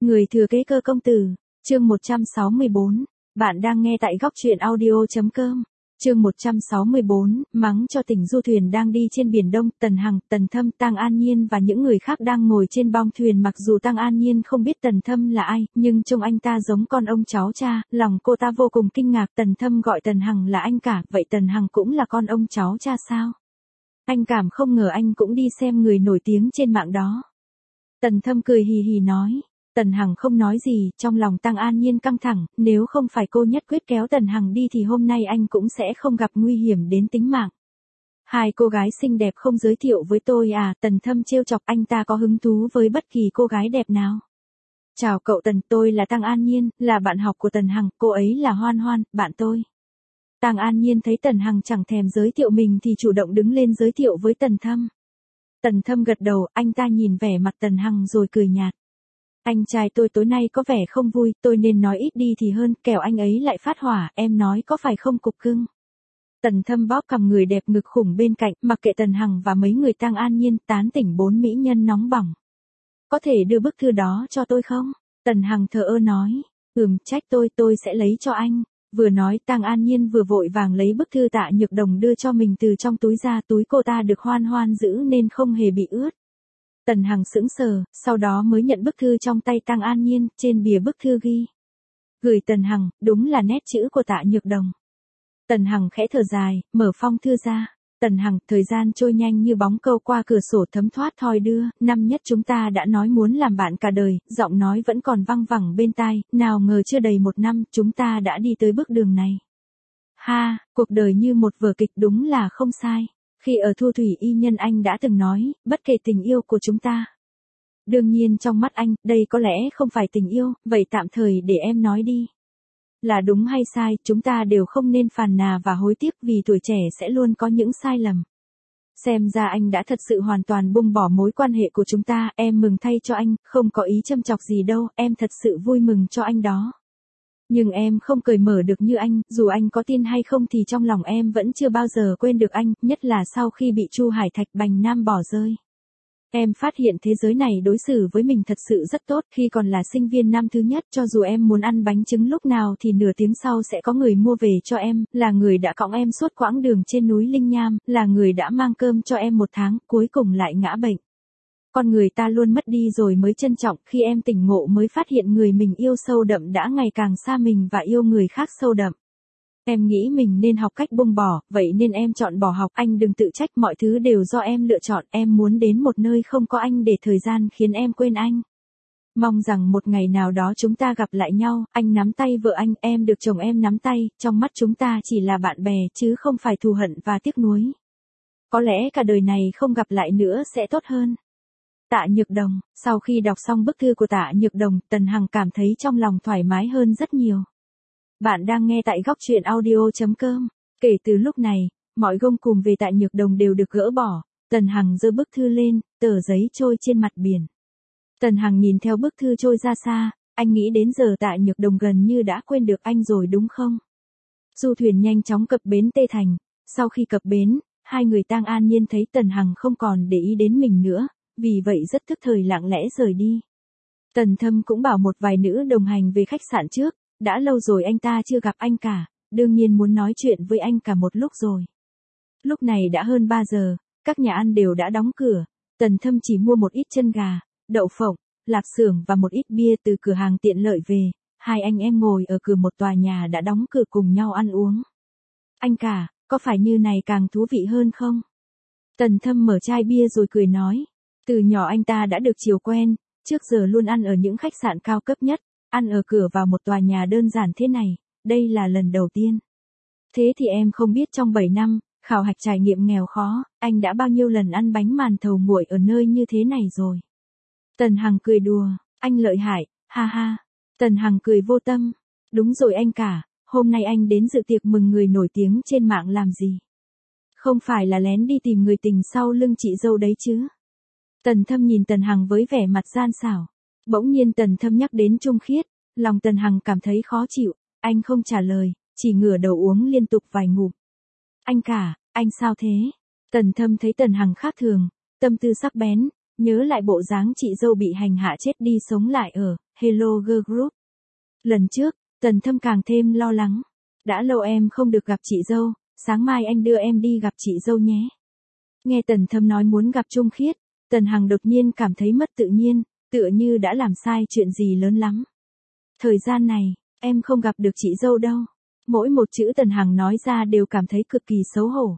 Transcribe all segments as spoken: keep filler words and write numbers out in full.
Người thừa kế cơ công tử, chương một trăm sáu mươi bốn, bạn đang nghe tại góc truyện audio.com. Chương một trăm sáu mươi bốn, mắng cho tỉnh du thuyền đang đi trên biển Đông, Tần Hằng, Tần Thâm, Tang An Nhiên và những người khác đang ngồi trên bong thuyền. Mặc dù Tang An Nhiên không biết Tần Thâm là ai, nhưng trông anh ta giống con ông cháu cha, lòng cô ta vô cùng kinh ngạc. Tần Thâm gọi Tần Hằng là anh cả, vậy Tần Hằng cũng là con ông cháu cha sao? Anh cảm không ngờ anh cũng đi xem người nổi tiếng trên mạng đó. Tần Thâm cười hì hì nói. Tần Hằng không nói gì, trong lòng Tang An Nhiên căng thẳng, nếu không phải cô nhất quyết kéo Tần Hằng đi thì hôm nay anh cũng sẽ không gặp nguy hiểm đến tính mạng. Hai cô gái xinh đẹp không giới thiệu với tôi à? Tần Thâm trêu chọc. Anh ta có hứng thú với bất kỳ cô gái đẹp nào. Chào cậu Tần, tôi là Tang An Nhiên, là bạn học của Tần Hằng, cô ấy là Hoan Hoan, bạn tôi. Tang An Nhiên thấy Tần Hằng chẳng thèm giới thiệu mình thì chủ động đứng lên giới thiệu với Tần Thâm. Tần Thâm gật đầu, anh ta nhìn vẻ mặt Tần Hằng rồi cười nhạt. Anh trai tôi tối nay có vẻ không vui, tôi nên nói ít đi thì hơn, kẻo anh ấy lại phát hỏa, em nói có phải không cục cưng? Tần Thâm bóp cằm người đẹp ngực khủng bên cạnh, mặc kệ Tần Hằng và mấy người Tang An Nhiên tán tỉnh bốn mỹ nhân nóng bỏng. Có thể đưa bức thư đó cho tôi không? Tần Hằng thờ ơ nói, ừm, trách tôi, tôi sẽ lấy cho anh. Vừa nói Tang An Nhiên vừa vội vàng lấy bức thư Tạ Nhược Đồng đưa cho mình từ trong túi ra, túi cô ta được Hoan Hoan giữ nên không hề bị ướt. Tần Hằng sững sờ, sau đó mới nhận bức thư trong tay Tang An Nhiên, trên bìa bức thư ghi. Gửi Tần Hằng, đúng là nét chữ của Tạ Nhược Đồng. Tần Hằng khẽ thở dài, mở phong thư ra. Tần Hằng, thời gian trôi nhanh như bóng câu qua cửa sổ thấm thoát thoi đưa, năm nhất chúng ta đã nói muốn làm bạn cả đời, giọng nói vẫn còn văng vẳng bên tai, nào ngờ chưa đầy một năm, chúng ta đã đi tới bước đường này. Ha, cuộc đời như một vở kịch đúng là không sai. Khi ở Thu Thủy Y Nhân anh đã từng nói, bất kể tình yêu của chúng ta. Đương nhiên trong mắt anh, đây có lẽ không phải tình yêu, vậy tạm thời để em nói đi. Là đúng hay sai, chúng ta đều không nên phàn nàn và hối tiếc vì tuổi trẻ sẽ luôn có những sai lầm. Xem ra anh đã thật sự hoàn toàn buông bỏ mối quan hệ của chúng ta, em mừng thay cho anh, không có ý châm chọc gì đâu, em thật sự vui mừng cho anh đó. Nhưng em không cởi mở được như anh, dù anh có tin hay không thì trong lòng em vẫn chưa bao giờ quên được anh, nhất là sau khi bị Chu Hải Thạch Bành Nam bỏ rơi. Em phát hiện thế giới này đối xử với mình thật sự rất tốt, khi còn là sinh viên năm thứ nhất, cho dù em muốn ăn bánh trứng lúc nào thì nửa tiếng sau sẽ có người mua về cho em, là người đã cõng em suốt quãng đường trên núi Linh Nham, là người đã mang cơm cho em một tháng, cuối cùng lại ngã bệnh. Con người ta luôn mất đi rồi mới trân trọng, khi em tỉnh ngộ mới phát hiện người mình yêu sâu đậm đã ngày càng xa mình và yêu người khác sâu đậm. Em nghĩ mình nên học cách buông bỏ, vậy nên em chọn bỏ học, anh đừng tự trách, mọi thứ đều do em lựa chọn, em muốn đến một nơi không có anh để thời gian khiến em quên anh. Mong rằng một ngày nào đó chúng ta gặp lại nhau, anh nắm tay vợ anh, em được chồng em nắm tay, trong mắt chúng ta chỉ là bạn bè chứ không phải thù hận và tiếc nuối. Có lẽ cả đời này không gặp lại nữa sẽ tốt hơn. Tạ Nhược Đồng, sau khi đọc xong bức thư của Tạ Nhược Đồng, Tần Hằng cảm thấy trong lòng thoải mái hơn rất nhiều. Bạn đang nghe tại góc truyện audio.com. Kể từ lúc này, mọi gông cùm về Tạ Nhược Đồng đều được gỡ bỏ. Tần Hằng giơ bức thư lên, tờ giấy trôi trên mặt biển. Tần Hằng nhìn theo bức thư trôi ra xa, anh nghĩ đến giờ Tạ Nhược Đồng gần như đã quên được anh rồi đúng không? Du thuyền nhanh chóng cập bến Tê Thành. Sau khi cập bến, hai người Tang An Nhiên thấy Tần Hằng không còn để ý đến mình nữa, vì vậy rất tức thời lặng lẽ rời đi. Tần Thâm cũng bảo một vài nữ đồng hành về khách sạn trước. Đã lâu rồi anh ta chưa gặp anh cả, đương nhiên muốn nói chuyện với anh cả một lúc rồi. Lúc này đã hơn ba giờ, các nhà ăn đều đã đóng cửa, Tần Thâm chỉ mua một ít chân gà, đậu phộng, lạp xưởng và một ít bia từ cửa hàng tiện lợi về, hai anh em ngồi ở cửa một tòa nhà đã đóng cửa cùng nhau ăn uống. Anh cả, có phải như này càng thú vị hơn không? Tần Thâm mở chai bia rồi cười nói, từ nhỏ anh ta đã được chiều quen, trước giờ luôn ăn ở những khách sạn cao cấp nhất. Ăn ở cửa vào một tòa nhà đơn giản thế này, đây là lần đầu tiên. Thế thì em không biết trong bảy năm, khảo hạch trải nghiệm nghèo khó, anh đã bao nhiêu lần ăn bánh màn thầu nguội ở nơi như thế này rồi. Tần Hằng cười đùa, anh lợi hại, ha ha. Tần Hằng cười vô tâm, đúng rồi anh cả, hôm nay anh đến dự tiệc mừng người nổi tiếng trên mạng làm gì? Không phải là lén đi tìm người tình sau lưng chị dâu đấy chứ? Tần Thâm nhìn Tần Hằng với vẻ mặt gian xảo. Bỗng nhiên Tần Thâm nhắc đến Trung Khiết, lòng Tần Hằng cảm thấy khó chịu, anh không trả lời, chỉ ngửa đầu uống liên tục vài ngụm. Anh cả, anh sao thế? Tần Thâm thấy Tần Hằng khác thường, tâm tư sắc bén, nhớ lại bộ dáng chị dâu bị hành hạ chết đi sống lại ở Hello Girl Group. Lần trước, Tần Thâm càng thêm lo lắng. Đã lâu em không được gặp chị dâu, sáng mai anh đưa em đi gặp chị dâu nhé. Nghe Tần Thâm nói muốn gặp Trung Khiết, Tần Hằng đột nhiên cảm thấy mất tự nhiên, tựa như đã làm sai chuyện gì lớn lắm. Thời gian này, em không gặp được chị dâu đâu. Mỗi một chữ Tần Hằng nói ra đều cảm thấy cực kỳ xấu hổ.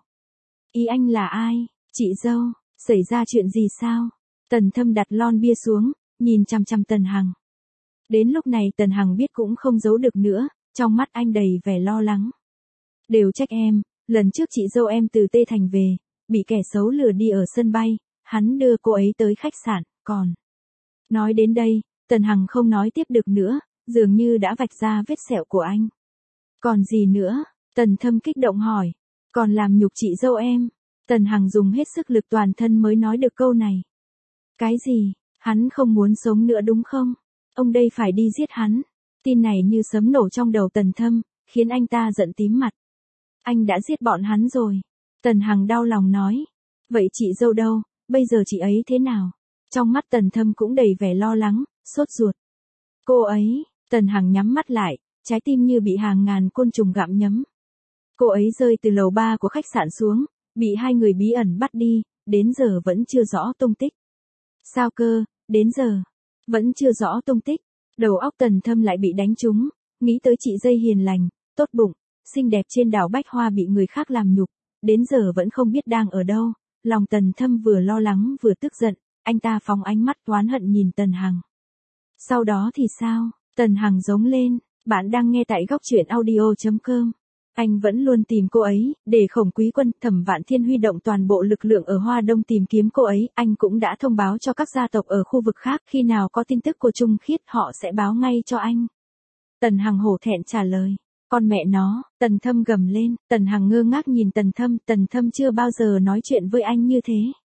Ý anh là ai? Chị dâu, xảy ra chuyện gì sao? Tần Thâm đặt lon bia xuống, nhìn chằm chằm Tần Hằng. Đến lúc này Tần Hằng biết cũng không giấu được nữa, trong mắt anh đầy vẻ lo lắng. Đều trách em, lần trước chị dâu em từ Tê Thành về, bị kẻ xấu lừa đi ở sân bay, hắn đưa cô ấy tới khách sạn, còn... Nói đến đây, Tần Hằng không nói tiếp được nữa, dường như đã vạch ra vết sẹo của anh. Còn gì nữa? Tần Thâm kích động hỏi. Còn làm nhục chị dâu em. Tần Hằng dùng hết sức lực toàn thân mới nói được câu này. Cái gì? Hắn không muốn sống nữa đúng không? Ông đây phải đi giết hắn. Tin này như sấm nổ trong đầu Tần Thâm, khiến anh ta giận tím mặt. Anh đã giết bọn hắn rồi. Tần Hằng đau lòng nói. Vậy chị dâu đâu? Bây giờ chị ấy thế nào? Trong mắt Tần Thâm cũng đầy vẻ lo lắng, sốt ruột. Cô ấy, Tần Hằng nhắm mắt lại, trái tim như bị hàng ngàn côn trùng gặm nhấm. Cô ấy rơi từ lầu ba của khách sạn xuống, bị hai người bí ẩn bắt đi, đến giờ vẫn chưa rõ tung tích. Sao cơ, đến giờ, vẫn chưa rõ tung tích. Đầu óc Tần Thâm lại bị đánh trúng, nghĩ tới chị dây hiền lành, tốt bụng, xinh đẹp trên đảo Bách Hoa bị người khác làm nhục, đến giờ vẫn không biết đang ở đâu. Lòng Tần Thâm vừa lo lắng vừa tức giận, anh ta phóng ánh mắt oán hận nhìn Tần Hằng. Sau đó thì sao? Tần Hằng giống lên, bạn đang nghe tại góc truyện audio chấm com. Anh vẫn luôn tìm cô ấy, để Khổng Quý Quân, Thẩm Vạn Thiên huy động toàn bộ lực lượng ở Hoa Đông tìm kiếm cô ấy, anh cũng đã thông báo cho các gia tộc ở khu vực khác, khi nào có tin tức của Trung Khiết họ sẽ báo ngay cho anh. Tần Hằng hổ thẹn trả lời. Con mẹ nó, Tần Thâm gầm lên, Tần Hằng ngơ ngác nhìn Tần Thâm, Tần Thâm chưa bao giờ nói chuyện với anh như thế.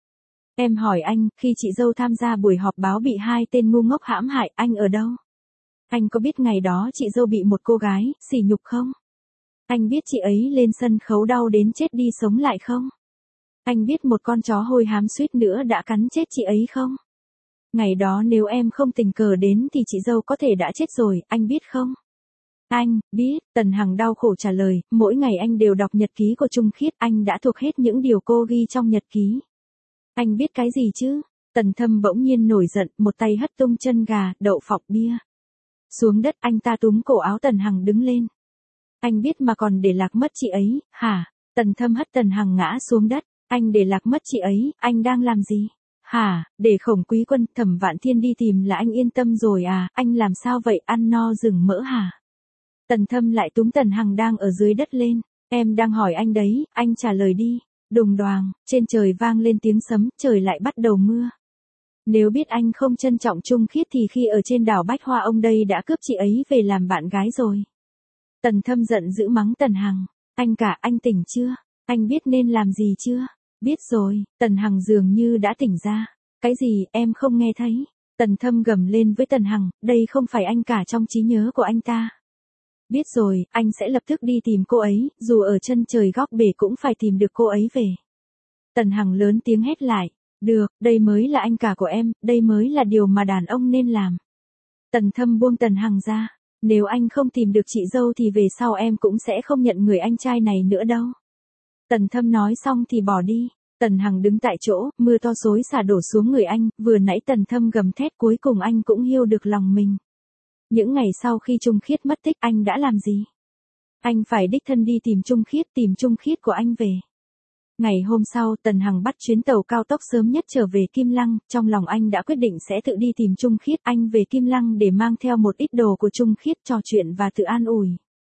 Em hỏi anh, khi chị dâu tham gia buổi họp báo bị hai tên ngu ngốc hãm hại, anh ở đâu? Anh có biết ngày đó chị dâu bị một cô gái sỉ nhục không? Anh biết chị ấy lên sân khấu đau đến chết đi sống lại không? Anh biết một con chó hôi hám suýt nữa đã cắn chết chị ấy không? Ngày đó nếu em không tình cờ đến thì chị dâu có thể đã chết rồi, anh biết không? Anh, biết, Tần Hằng đau khổ trả lời, mỗi ngày anh đều đọc nhật ký của Trung Khiết, anh đã thuộc hết những điều cô ghi trong nhật ký. Anh biết cái gì chứ? Tần Thâm bỗng nhiên nổi giận, một tay hất tung chân gà, đậu phộng bia. Xuống đất anh ta túm cổ áo Tần Hằng đứng lên. Anh biết mà còn để lạc mất chị ấy, hả? Tần Thâm hất Tần Hằng ngã xuống đất. Anh để lạc mất chị ấy, anh đang làm gì? Hả, để Khổng Quý Quân, Thẩm Vạn Thiên đi tìm là anh yên tâm rồi à, anh làm sao vậy, ăn no rừng mỡ hả? Tần Thâm lại túm Tần Hằng đang ở dưới đất lên. Em đang hỏi anh đấy, anh trả lời đi. Đùng đoàng, trên trời vang lên tiếng sấm, trời lại bắt đầu mưa. Nếu biết anh không trân trọng Trung Khiết thì khi ở trên đảo Bách Hoa ông đây đã cướp chị ấy về làm bạn gái rồi. Tần Thâm giận dữ mắng Tần Hằng. Anh cả, anh tỉnh chưa? Anh biết nên làm gì chưa? Biết rồi, Tần Hằng dường như đã tỉnh ra. Cái gì, em không nghe thấy? Tần Thâm gầm lên với Tần Hằng, đây không phải anh cả trong trí nhớ của anh ta. Biết rồi, anh sẽ lập tức đi tìm cô ấy, dù ở chân trời góc bể cũng phải tìm được cô ấy về. Tần Hằng lớn tiếng hét lại. Được, đây mới là anh cả của em, đây mới là điều mà đàn ông nên làm. Tần Thâm buông Tần Hằng ra. Nếu anh không tìm được chị dâu thì về sau em cũng sẽ không nhận người anh trai này nữa đâu. Tần Thâm nói xong thì bỏ đi. Tần Hằng đứng tại chỗ, mưa to xối xả đổ xuống người anh, vừa nãy Tần Thâm gầm thét cuối cùng anh cũng hiu được lòng mình. Những ngày sau khi Trung Khiết mất tích anh đã làm gì? Anh phải đích thân đi tìm Trung Khiết, tìm Trung Khiết của anh về. Ngày hôm sau, Tần Hằng bắt chuyến tàu cao tốc sớm nhất trở về Kim Lăng, trong lòng anh đã quyết định sẽ tự đi tìm Trung Khiết, anh về Kim Lăng để mang theo một ít đồ của Trung Khiết trò chuyện và tự an ủi.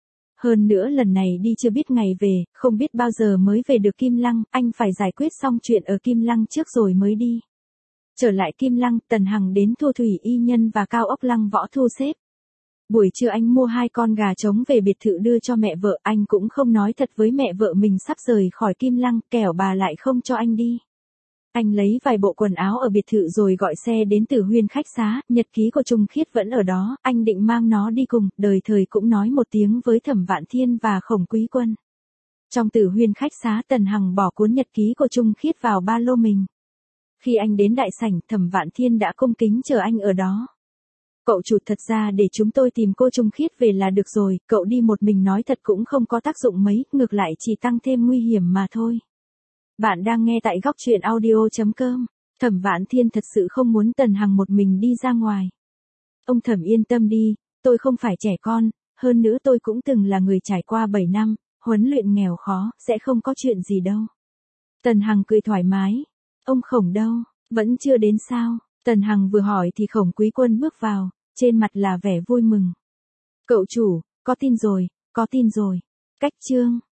Hơn nữa lần này đi chưa biết ngày về, không biết bao giờ mới về được Kim Lăng, anh phải giải quyết xong chuyện ở Kim Lăng trước rồi mới đi. Trở lại Kim Lăng, Tần Hằng đến Thu Thủy Y Nhân và Cao Ốc Lăng Võ thu xếp. Buổi trưa anh mua hai con gà trống về biệt thự đưa cho mẹ vợ, anh cũng không nói thật với mẹ vợ mình sắp rời khỏi Kim Lăng, kẻo bà lại không cho anh đi. Anh lấy vài bộ quần áo ở biệt thự rồi gọi xe đến Tử Huyên khách xá, nhật ký của Trung Khiết vẫn ở đó, anh định mang nó đi cùng, đời thời cũng nói một tiếng với Thẩm Vạn Thiên và Khổng Quý Quân. Trong Tử Huyên khách xá Tần Hằng bỏ cuốn nhật ký của Trung Khiết vào ba lô mình. Khi anh đến đại sảnh, Thẩm Vạn Thiên đã cung kính chờ anh ở đó. Cậu chủ, thật ra để chúng tôi tìm cô Trung Khiết về là được rồi, cậu đi một mình nói thật cũng không có tác dụng mấy, ngược lại chỉ tăng thêm nguy hiểm mà thôi. Bạn đang nghe tại góc truyện audio chấm com. Thẩm Vạn Thiên thật sự không muốn Tần Hằng một mình đi ra ngoài. Ông Thẩm yên tâm đi, tôi không phải trẻ con, hơn nữa tôi cũng từng là người trải qua bảy năm, huấn luyện nghèo khó, sẽ không có chuyện gì đâu. Tần Hằng cười thoải mái. Ông Khổng đâu, vẫn chưa đến sao? Tần Hằng vừa hỏi thì Khổng Quý Quân bước vào, trên mặt là vẻ vui mừng. Cậu chủ, có tin rồi, có tin rồi. Cách chương.